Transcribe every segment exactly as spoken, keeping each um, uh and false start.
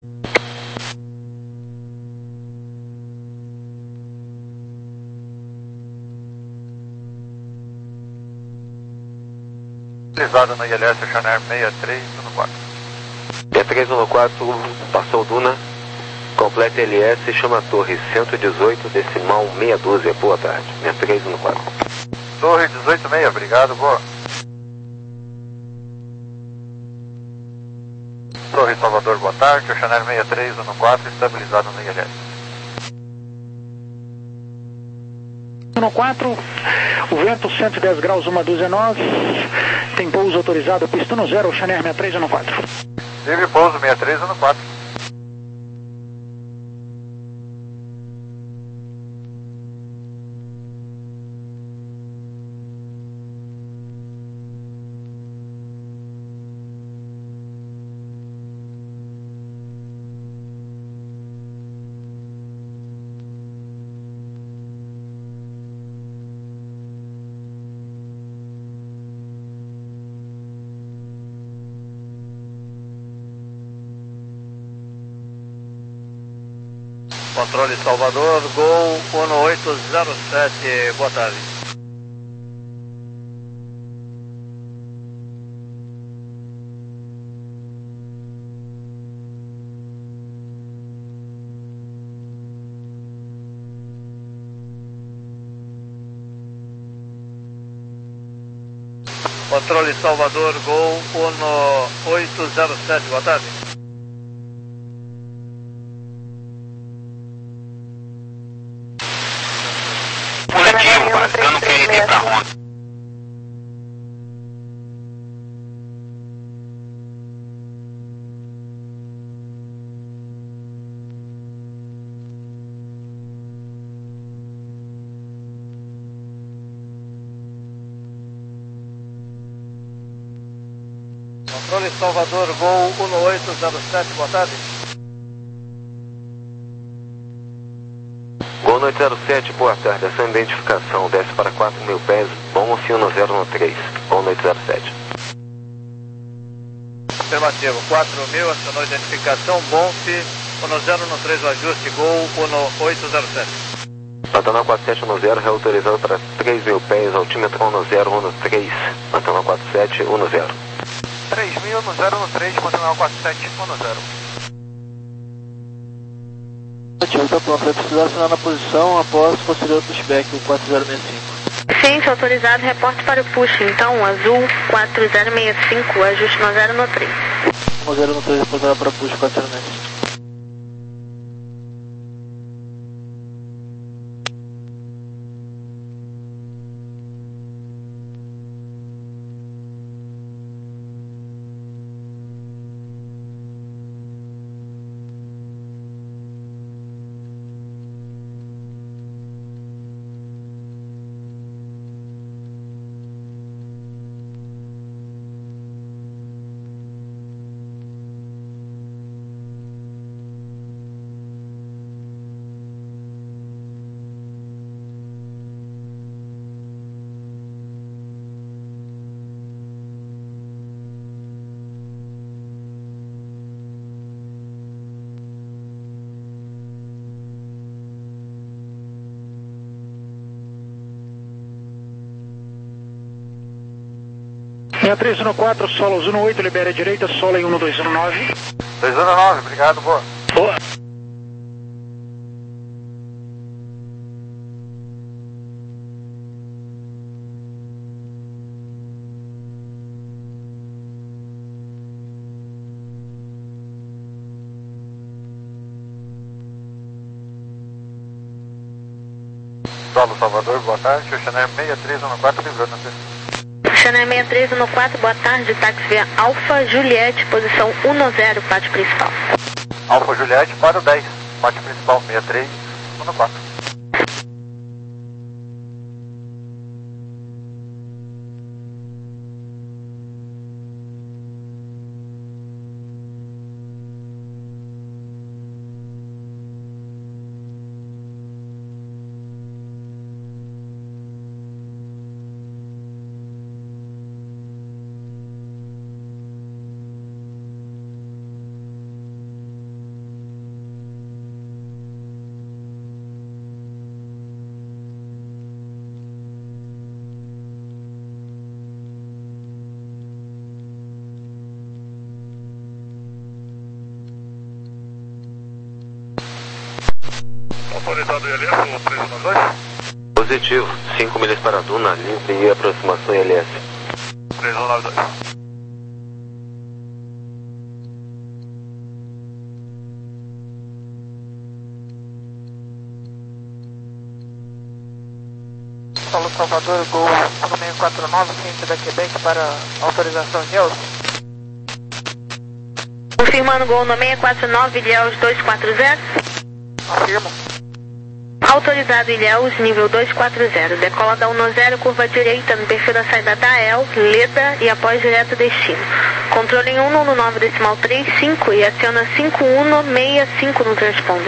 Utilizado no I L S Channel sessenta e três um quatro. sessenta e três um quatro, passou Duna, completa L S, chama a torre cento e dezoito, decimal meia dúzia, boa tarde, sessenta e três um quatro. Torre dezoito seis, obrigado, boa. Torre Salvador, boa tarde, o Channel sessenta e três um quatro, estabilizado no I L S. um quatro, o vento cento e dez graus, uma dúzia nove, tem pouso autorizado, pista no zero, Channel sessenta e três um quatro. Livre pouso sessenta e três um quatro. Controle Salvador, Gol um oito zero sete, boa tarde. Controle Salvador, Gol um oito zero sete, boa tarde. Marcando Q R D para Honda. Controle Salvador, Gol um oito zero sete, boa tarde. Gol um oito zero sete, boa tarde, essa identificação desce para quatro mil pés, bom um zero um três, Gol um oito zero sete. Afirmativo, quatro mil, acionou a identificação, Bonf, um zero um três, o ajuste, Gol um oito zero sete. Pantanal quatro sete um zero, reautorizado para três mil pés, altímetro um zero um três, Pantanal quatro sete um zero. três mil, um zero um três, Pantanal quatro sete um zero. Tiago, tá pronto, vai precisar assinar na posição após posterior pushback, o quatro zero seis cinco. Ciência autorizado, reporte para o push, então, azul quatro zero seis cinco, ajuste um zero um três. um zero um três, reportado para push quatro zero seis cinco. sessenta e três um quatro, solos um oito, libera a direita, sola em um dois um nove. dois um nove, obrigado, boa. Boa. Solo Salvador, boa tarde, o Channel sessenta e três um quatro, livrando a pista. Channel sessenta e três um quatro, boa tarde, táxi via Alfa Juliette, posição um zero, pátio principal. Alfa Juliette para o dez, pátio principal sessenta e três um quatro. autorizado o I L S, o três um nove dois? Positivo, cinco milhas para Duna, livre e aproximação I L S. três um nove dois. Paulo Salvador, Gol um seis quatro nove, ciente da Quebec para autorização de Ilhéus. Confirmando Gol no seis quatro nove, Ilhéus dois quatro zero. Afirmo. Autorizado Ilhéus, nível dois quatro zero. Decola da um zero, curva direita no perfil da saída da E L, Leda e após direto destino. Controle em um um nove decimal três cinco e aciona cinco um seis cinco no transponder.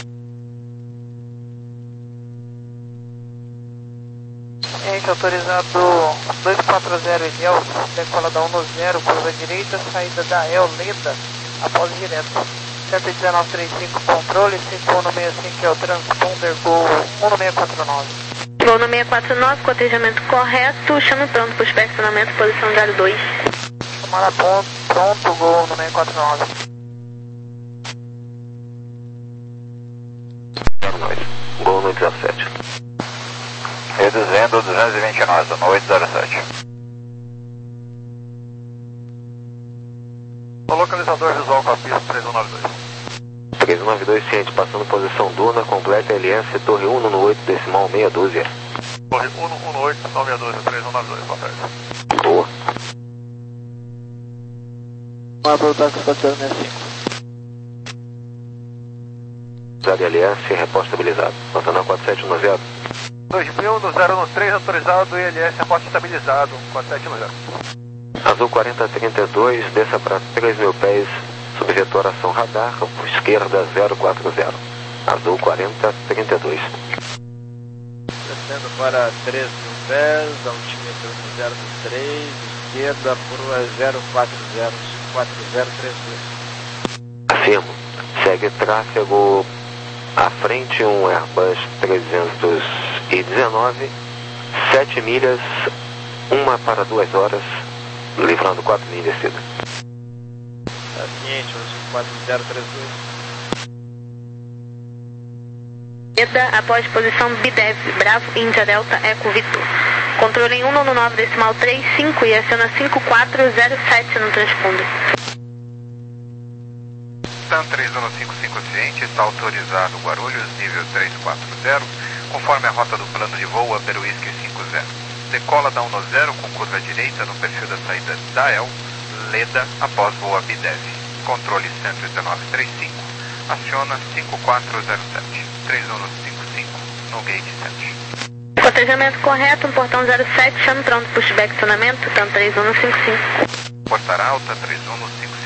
Ciente, autorizado dois quatro zero Ilhéus, decola da um zero, curva direita, saída da E L, Leda, após direto. cento e dezenove trinta e cinco, controle, cinco um seis cinco é o transponder, Gol um seis quatro nove. Gol no seis quatro nove, cotejamento correto, chame pronto para o inspecionamento, posição zero dois. Chamada pronto, pronto, Gol no seis quatro nove. Gol no dezessete. Reduzindo duzentos e vinte e nove, no oito zero sete. O localizador visual com a pista três um nove dois. três um nove dois, ciente, passando posição Duna, completa L S, torre um no oito decimal meia dúzia. Torre um um oito decimal meia dúzia, três um nove dois, boa tarde. Boa. Vamos para o táxi quatro zero seis cinco. Usado L S, reposto estabilizado. Pantanal quatro sete um zero. dois mil no zero um três, autorizado I L S, reposto estabilizado, quatro sete um zero. Azul quarenta trinta e dois, desça para três mil pés, subvetoração radar, esquerda zero quatro zero. Azul quarenta trinta e dois. Descendo para três mil pés, altímetro zero três, esquerda por zero quatro zero, quatro zero três dois. Afirmo. Segue tráfego à frente, um Airbus trezentos e dezenove, sete milhas, uma para duas horas, livrando quatro mil em descida. Tá ciente, quatro zero três dois. Leda, após posição B D E V, Bravo, Índia Delta, Eco Vitor. Controle em um um nove decimal três cinco e aciona cinco quatro zero sete no transponder. TAM três um cinco cinco ciente, está autorizado Guarulhos, nível três quatro zero, conforme a rota do plano de voo a Peruísque cinco zero. Decola da um zero com curva direita no perfil da saída da E L, Leda, após voo a B D E V. Controle cento e dezenove trinta e cinco, aciona cinco quatro zero sete, três um cinco cinco, no gate sete. Cotejamento correto, um portão zero sete, chame pronto, pushback acionamento, TAM três um cinco cinco. Portar alta três um cinco cinco.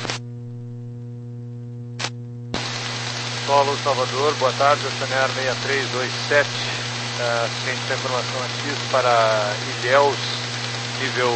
Solo Salvador, boa tarde, Oceanear seis três dois sete, uh, ciente da informação aqui para Ilhéus, nível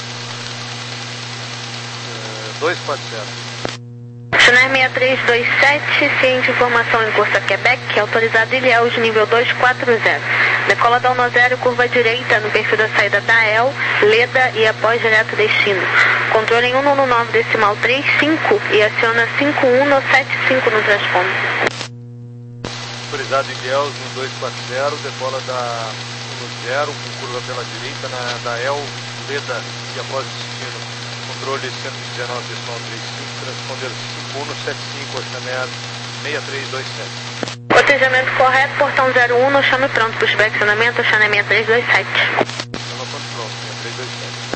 uh, dois quatro zero. Oceanear seis três dois sete, ciente informação em curso a Quebec, autorizado Ilhéus, nível dois quatro zero. Decola da um zero, curva direita no perfil da saída da E L, Leda e após direto destino. Controle em um um nove decimal três cinco e aciona cinco um sete cinco no transponder. Autorizado Ilhéus no dois quatro zero, decola da um zero com curva pela direita na, da E L, Leda e após destino. Controle cento e dezenove decimal três cinco, transponder cinco um sete cinco, Oceanear seis três dois sete. Cotejamento correto, portão zero um, no chame pronto, pushback acionamento, Oceanear seis três dois sete. Chama pronto, seis três dois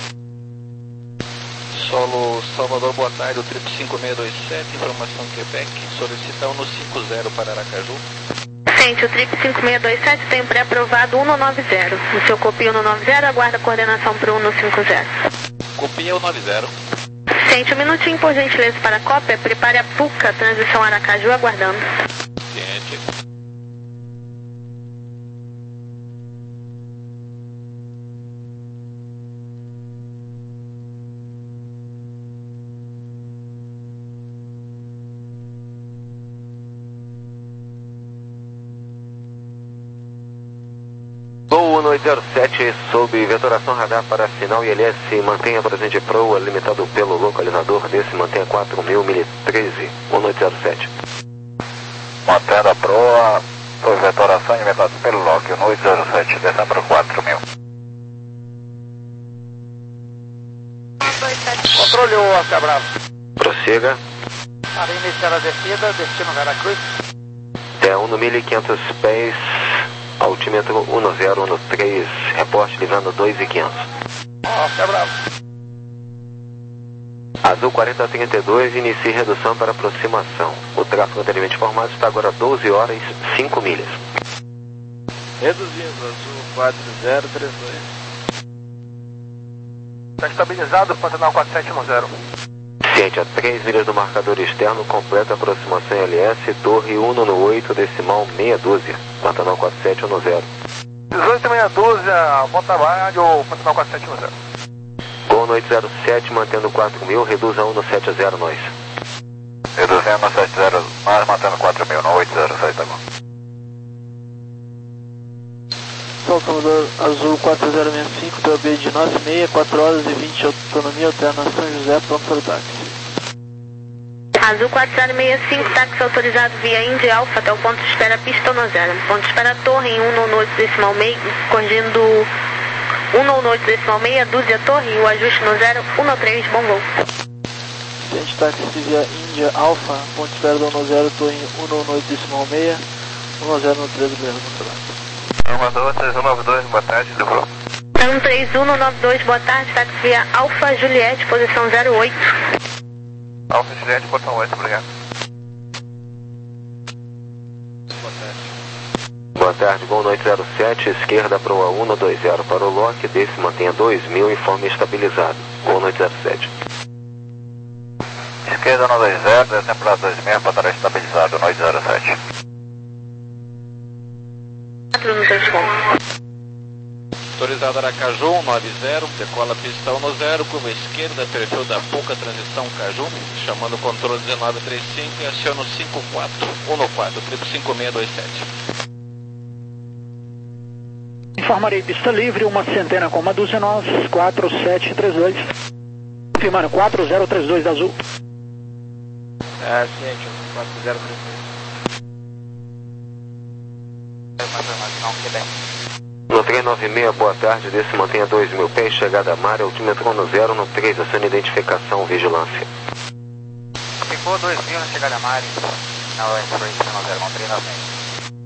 sete. Solo Salvador, boa tarde, o triplo cinco seis dois sete, informação Quebec, solicita um no cinco zero para Aracaju. Ciente, o triplo cinco seis dois sete tem pré-aprovado um no nove zero. O seu copia um no nove zero, aguarda a coordenação para um no cinco zero. Copia o nove zero. Ciente, um minutinho por gentileza para a cópia, prepare a PUCA, transição Aracaju, aguardando. Ciente. Gol um oito zero sete, sob vetoração radar para sinal I L S, mantenha presente proa, limitado pelo localizador desse, mantenha quatro mil, milha treze, um oito zero sete. Mantendo a proa, Foi vetoração inventado pelo log um oito zero sete, dezembro quatro mil. Controle o Oscar Bravo. Prossiga. Para iniciar a descida, destino Veracruz. É um no mil e quinhentos pés, altímetro um zero um três, reporte livrando dois e quinhentos. Oscar Bravo. Azul quarenta trinta e dois, inicie redução para aproximação. O tráfego anteriormente informado está agora doze horas, cinco milhas. Reduzindo, Azul quatro zero três dois. Está estabilizado, Pantanal quatro sete um zero. Ciente a três milhas do marcador externo, completa aproximação L S, torre um no oito, decimal meia dúzia, Pantanal quatro sete um zero. dezoito meia dúzia, bom trabalho, Pantanal quatro sete um zero. Gol no oito zero sete, mantendo quatro mil, reduz a um no sete zero nós. Reduzindo no sete zero, mas mantendo quatro mil no oito zero sete, tá bom. Salvador Azul quatro zero seis cinco, P O B de nove seis, quatro horas e vinte, autonomia, alternação São José, pronto para o táxi. Azul quatro zero seis cinco, táxi autorizado via Indy Alpha até o ponto de espera pista um zero. Ponto de espera torre em um no oito decimal meio, corrigindo um no oito decimal meia, dúzia torre e o ajuste no zero um três, bom voo. Ciente táxi via India Alpha, ponto de espera do um zero, torre em um no oito decimal meia, um zero no três, obrigado, bom trabalho. Armador três um nove dois, boa tarde, livrou. um três um nove dois, boa tarde, táxi via Alfa Juliette, posição zero oito. Alfa Juliette, portão oito, obrigado. Boa tarde. Boa tarde, Gol no oito zero sete, esquerda para o um dois zero para o lock, desse mantenha dois mil, informe estabilizado. Gol no oito zero sete. Esquerda no dois zero, descendo para dois mil, para estabilizado no oito zero sete. Autorizado Aracaju, um nove zero, decola pista um zero, curva esquerda, perfil da pouca transição Caju, chamando o controle dezenove trinta e cinco e aciona o cinco quatro um quatro, cinco cinco seis dois sete. Informarei pista livre, uma centena com uma dúzia nove, quatro sete três dois. Confirmando, quatro zero três dois da Azul. É, ciente, quatro zero três dois. No três nove seis, boa tarde, desse mantenha dois mil pés, chegada a mar, altímetro no zero no três, aciona identificação, vigilância. Ficou dois mil na chegada a mar, não, é três zero no três nove seis.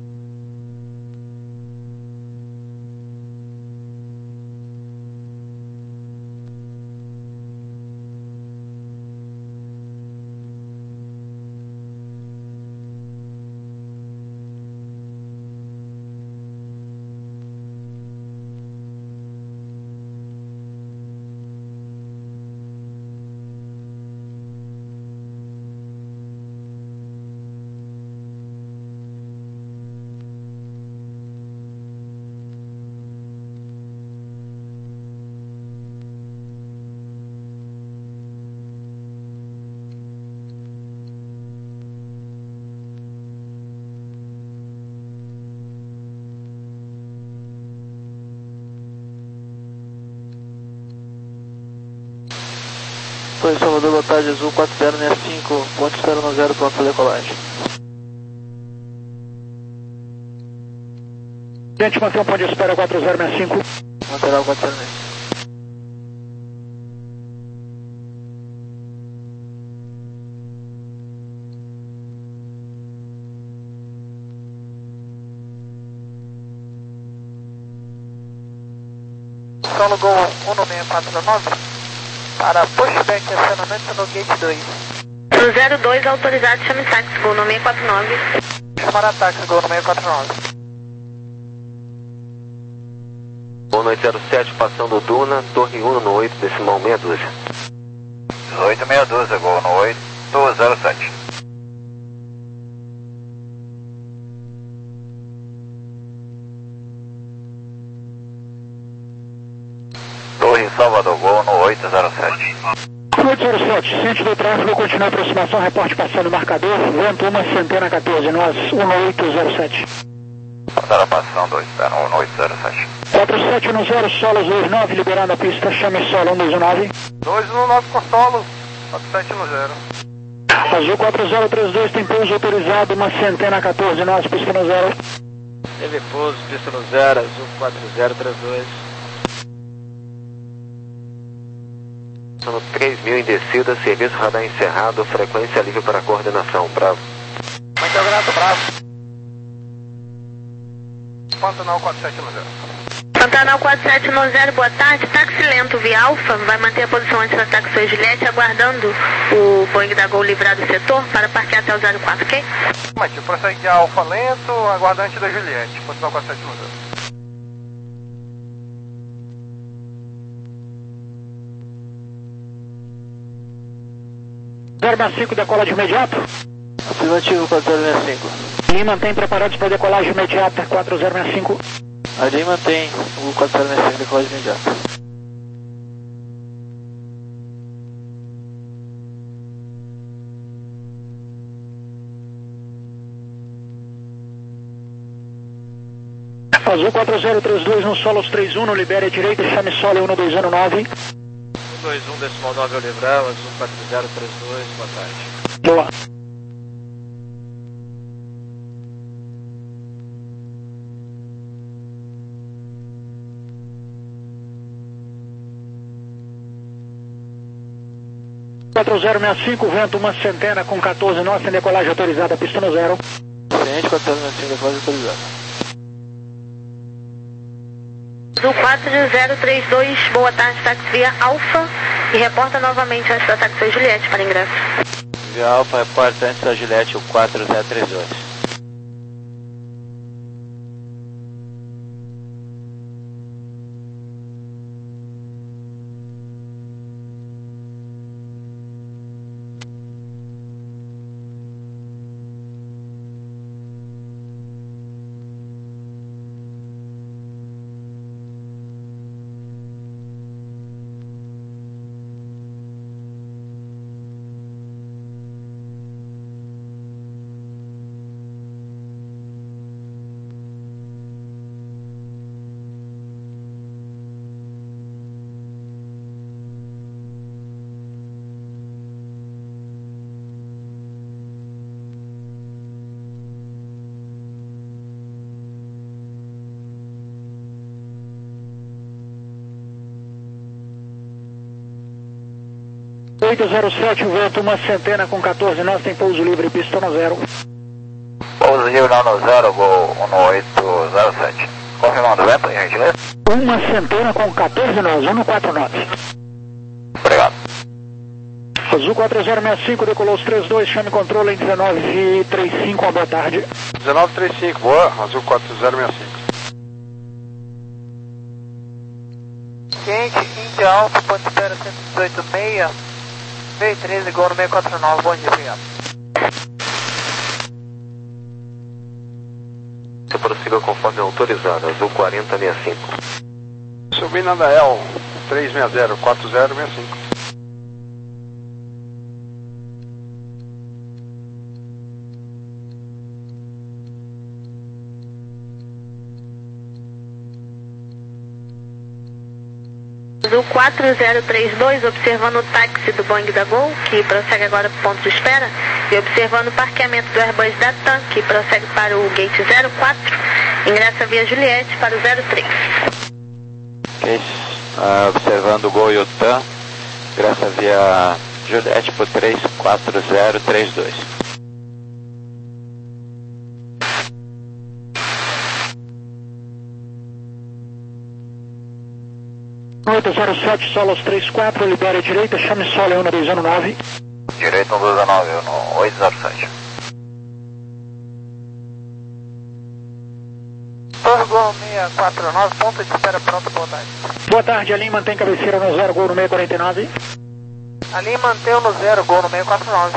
Foi Salvador, boa tarde, Azul quatro zero seis cinco, ponto de espera no zero, pronto para decolagem. Gente, mantém um ponto de espera quatro zero seis cinco. Lateral quatro zero seis. Solo Gol um seis quatro nove. Para pushback e acionamento no gate dois. No zero dois, autorizado, chame táxi, Gol no seis quatro nove. Chamar táxi, Gol no seis quatro nove. Gol no oito zero sete, passando Duna, torre um no oito, decimal meia dúzia. dezoito meia dúzia, Gol no oito zero sete. Torre Salvador, Gol no oito zero sete. oito zero sete, ciente do tráfego, continua a aproximação, reporte passando o marcador, vento uma centena quatorze, nós um oito zero sete. Passaram a passão dois, tá no oito zero sete. quatro sete um zero, solos dois nove, liberando a pista, chame solo um dois nove. dois um nove com solo, quatro sete um zero. Azul quatro zero três dois, tem pouso autorizado, uma centena quatorze nós, pista no zero. Teve pouso, pista no zero, Azul quatro zero três dois. No três mil em descida, serviço radar encerrado, frequência livre para coordenação, Bravo. Muito grato, Bravo. Pantanal quatro sete um zero. Pantanal quatro sete um zero, boa tarde. Táxi lento via Alfa, vai manter a posição antes da táxi Juliette, aguardando o Boeing da Gol livrar do setor para parquear até o zero quatro, ok? Mas tipo, prossegue Alfa lento, aguardante da Juliette, Pantanal quatro sete um zero. zero seis cinco, decola de imediato. Afirmativo, quatro zero seis cinco. Lima mantém preparados para decolagem imediata, quatro zero seis cinco. Ali mantém o quatro zero seis cinco, decolagem imediata. Azul quatro zero três dois no Solos três um, no libere a direita, chame solo um dois zero nove. um dois um, decimal nove ao livrar, Azul quatro zero três dois, boa tarde. Boa. quatro zero seis cinco, vento uma centena com quatorze nós, tem decolagem autorizada, pista no zero. Frente, quatro zero seis cinco, decolagem autorizada. Azul quatro zero três dois, boa tarde, táxi via Alfa, e reporta novamente antes da táxi Juliette para ingresso. Via Alfa, reporta antes da Juliette, o quatro zero três dois. oito zero sete, o vento uma centena com quatorze nós, tem pouso livre, pista no zero. Pouso livre no zero, Gol um oito zero sete. Confirmando o vento, em gentileza? Uma centena com quatorze nós, um quatro nove. Obrigado. Azul quatro zero seis cinco, decolou os três dois, chame controle em dezenove trinta e cinco, boa tarde. dezenove trinta e cinco, boa, Azul quatro zero seis cinco. Gente, Índia Alfa, ponto espera cento e dezoito seis, V treze, Gol no seis quatro nove, bom dia, obrigado. Você prossiga conforme autorizado, Azul quarenta sessenta e cinco. Subindo da E L três seis zero, quatro zero seis cinco. Azul quatro zero três dois, observando o táxi do Boeing da Gol, que prossegue agora para o ponto de espera, e observando o parqueamento do Airbus da TAM, que prossegue para o gate zero quatro, ingressa via Juliette para o zero três. Ok, uh, observando o Gol e o TAM, ingressa via Juliette para o três quatro zero três dois. oito zero sete, Solos três quatro, libere a direita, chame solo um dois zero nove. Direito um dois zero nove, no oito zero sete. Torre Gol seis quatro nove, ponto de espera pronto, boa tarde. Boa tarde, ali mantém cabeceira no zero, Gol no seis quarenta e nove. Ali mantém no zero, Gol no seis quatro nove.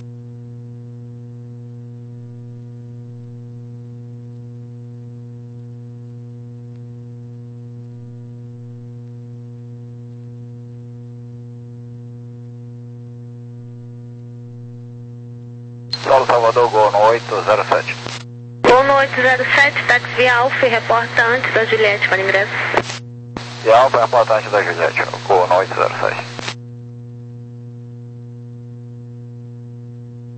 Solo Salvador, Gol no oito zero sete. Gol no oito zero sete, táxi via Alfa, e reporta antes da Juliette para ingresso. E Alfa, reportante da Juliette, Gol no oito zero sete.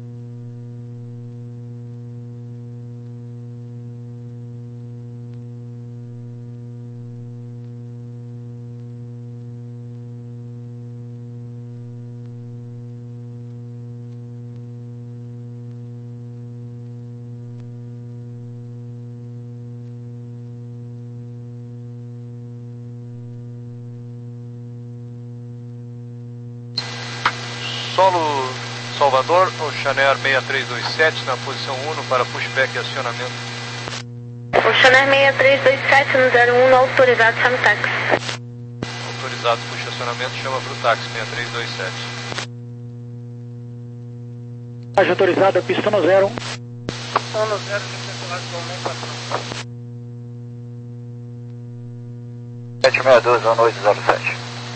Solo Salvador, Oceanair seis três dois sete na posição um para pushback e acionamento. Oceanair seis três dois sete no zero um, autorizado, chama o táxi. Autorizado, puxa acionamento, chama para o táxi seis três dois sete. Página autorizada, pista no zero. um no zero, circulado com um quatro. sete seis dois, um oito zero sete.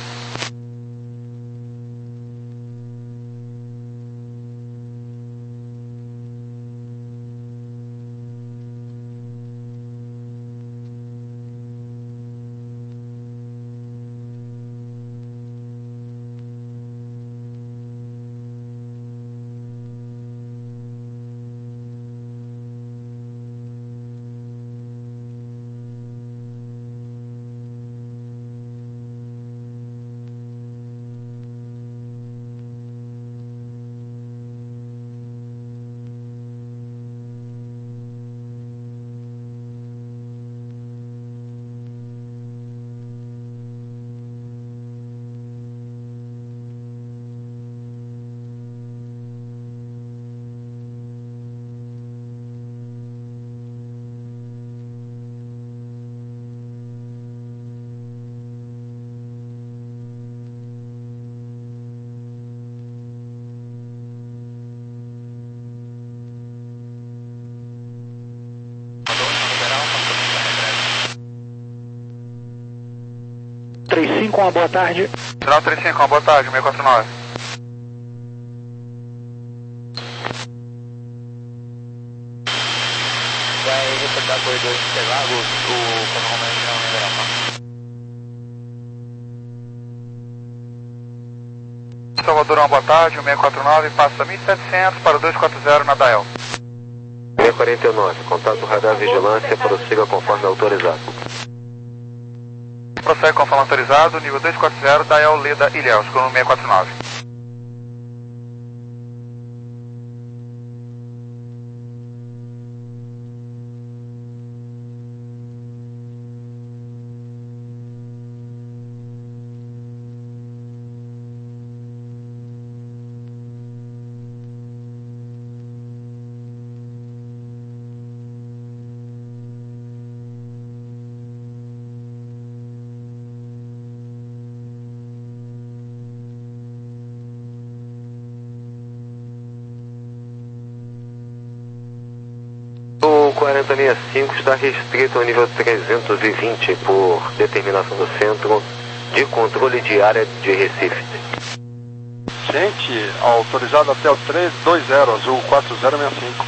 trinta e cinco, uma boa tarde. Sinal trinta e cinco, uma boa tarde, seis quatro nove. Vai reportar corredor de Interlagos, o Coronel não liberação. Salvador, uma boa tarde, seis quatro nove, passa mil e setecentos para o dois quatro zero na Dael. seis quarenta e nove, contato radar vigilância, prossiga conforme autorizado. Prossegue conforme autorizado, nível dois quatro zero, Dael, Leda, Ilhéus, com seis quatro nove. O quarenta sessenta e cinco está restrito ao nível trezentos e vinte por determinação do Centro de Controle de Área de Recife. Gente, autorizado até o três dois zero, azul quatro zero seis cinco.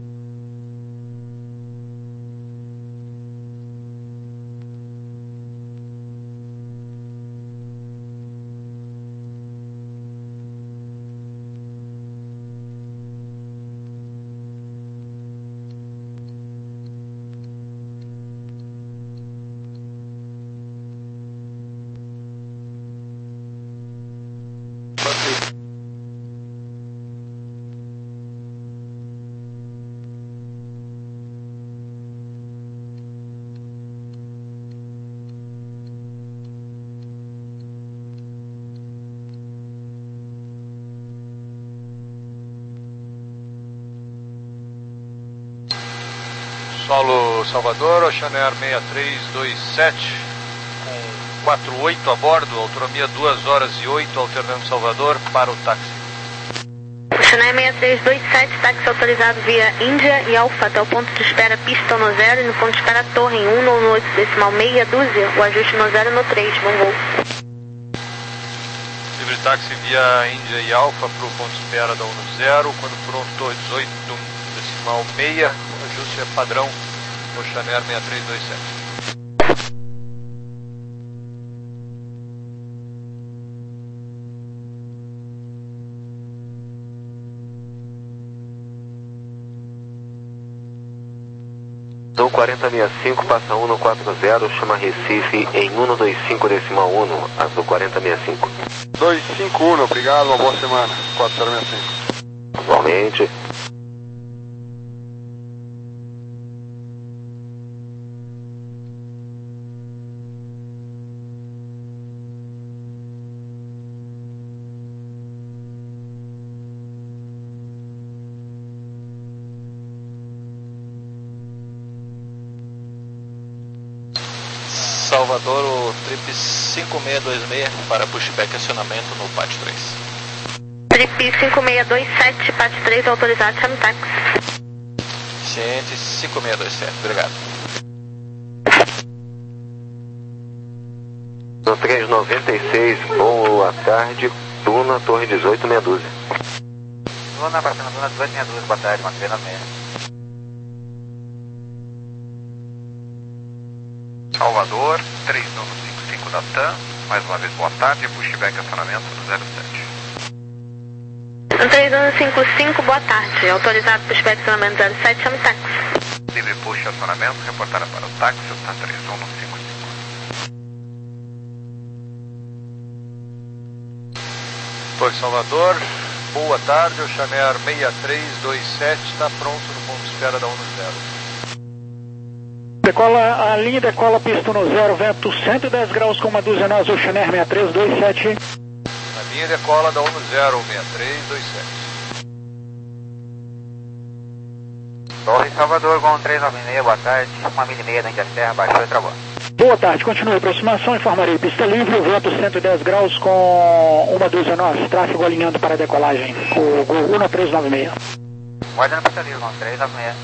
Solo Salvador, Oceanair seis três dois sete, com quatro oito a bordo, autonomia duas horas e oito, alternando Salvador para o táxi. Oceanair seis três dois sete, táxi autorizado via Índia e Alfa até o ponto de espera pista no zero e no ponto de espera torre em um no oito decimal meia dúzia, o ajuste no zero no três, bom voo. Livre táxi via Índia e Alfa para o ponto de espera da um no zero, quando pronto dezoito decimal meia, o ajuste é padrão, Oceanair seis três dois sete. Azul quarenta sessenta e cinco, passa um no quatro zero, chama Recife em um no dois cinco decimal um, Azul quarenta sessenta e cinco. dois cinco um, obrigado, uma boa semana, quatro zero seis cinco. Igualmente. Salvador, o trip cinco seis dois seis para pushback acionamento no P A T três. Trip cinco seis dois sete, P A T três autorizado, chame táxi. Ciente cinco seis dois sete, obrigado. No três noventa e seis, boa tarde, Duna, Torre dezoito, meia dúzia. Duna, para cima, Duna dezoito, meia dúzia, boa tarde, mantendo a meia. Salvador, três nove cinco cinco da TAM, mais uma vez boa tarde, pushback acionamento no zero sete. três nove cinco cinco, boa tarde, autorizado pushback acionamento zero sete, chame táxi. Livre push acionamento, reportada para o táxi, o TAM três um nove cinco cinco. Torre Salvador, boa tarde, o Chanair seis três dois sete está pronto no ponto de espera da um zero. Decola, a linha decola, pista no zero, vento cento e dez graus com uma dúzia nós, o Chanair seis três dois sete. A linha decola da um zero, seis três dois sete. Torre Salvador, Gol três nove seis, boa tarde, uma milha e meia da Índia Serra, baixou e travou. Boa tarde, continue a aproximação, informarei pista livre, vento cento e dez graus com uma dúzia nós, tráfego alinhando para a decolagem, o Gol um três nove seis. Guarda na pista livre, Gol três nove seis.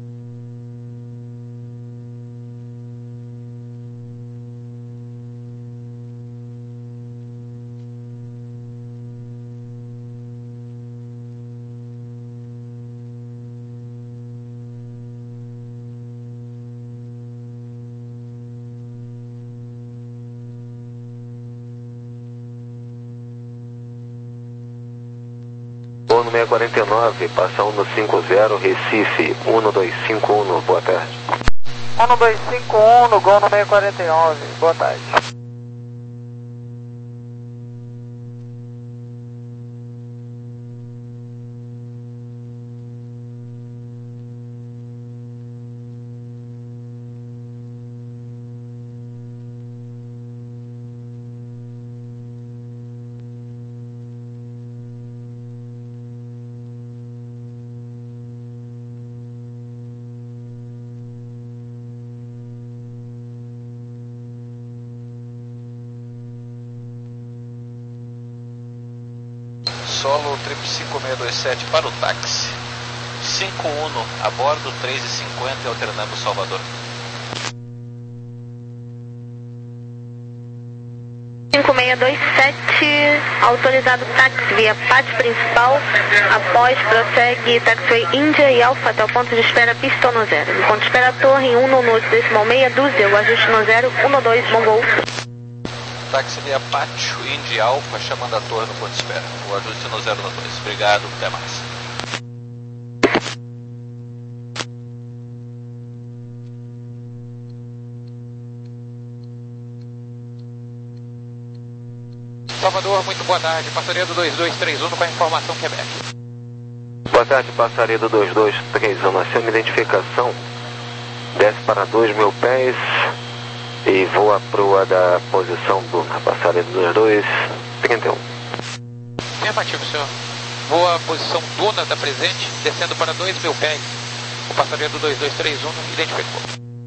Ono seis quarenta e nove, passa um cinco zero, Recife, um dois cinco um, boa tarde. um dois cinco um no Gol no seis quarenta e nove, boa tarde. Solo trip cinco seis dois sete para o táxi. cinco um a bordo, três e cinquenta alternando Salvador. cinco seis dois sete, autorizado táxi via P A T principal, após prossegue taxiway Índia e Alfa até o ponto de espera pista no zero. No ponto de espera torre um no decimal meia dúzia, o ajuste no zero, um dois, Mongol. Táxi via Pátio, Indy Alfa, chamando a torre no ponto de espera. O ajuste no zero no dois. Obrigado, até mais. Salvador, muito boa tarde. Passaria do dois dois três um com a informação Quebec. Boa tarde, passaria do dois dois três um, nasceu uma identificação, desce para dois mil pés e voa proa da posição Duna, passaria do dois dois trinta e um. Afirmativo, senhor. Voa a posição Duna da presente, descendo para dois mil pés. O passageiro do dois dois três um identificou.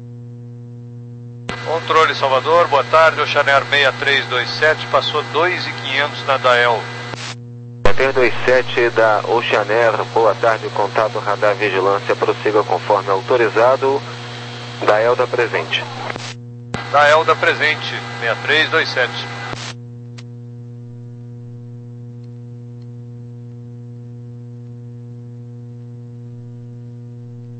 Controle Salvador, boa tarde, o Chanair seis três dois sete passou dois mil e quinhentos na Dael. três dois sete da Oceanair, boa tarde, contato radar vigilância, prossiga conforme autorizado, Dael da presente. Dael da presente, seis três dois sete.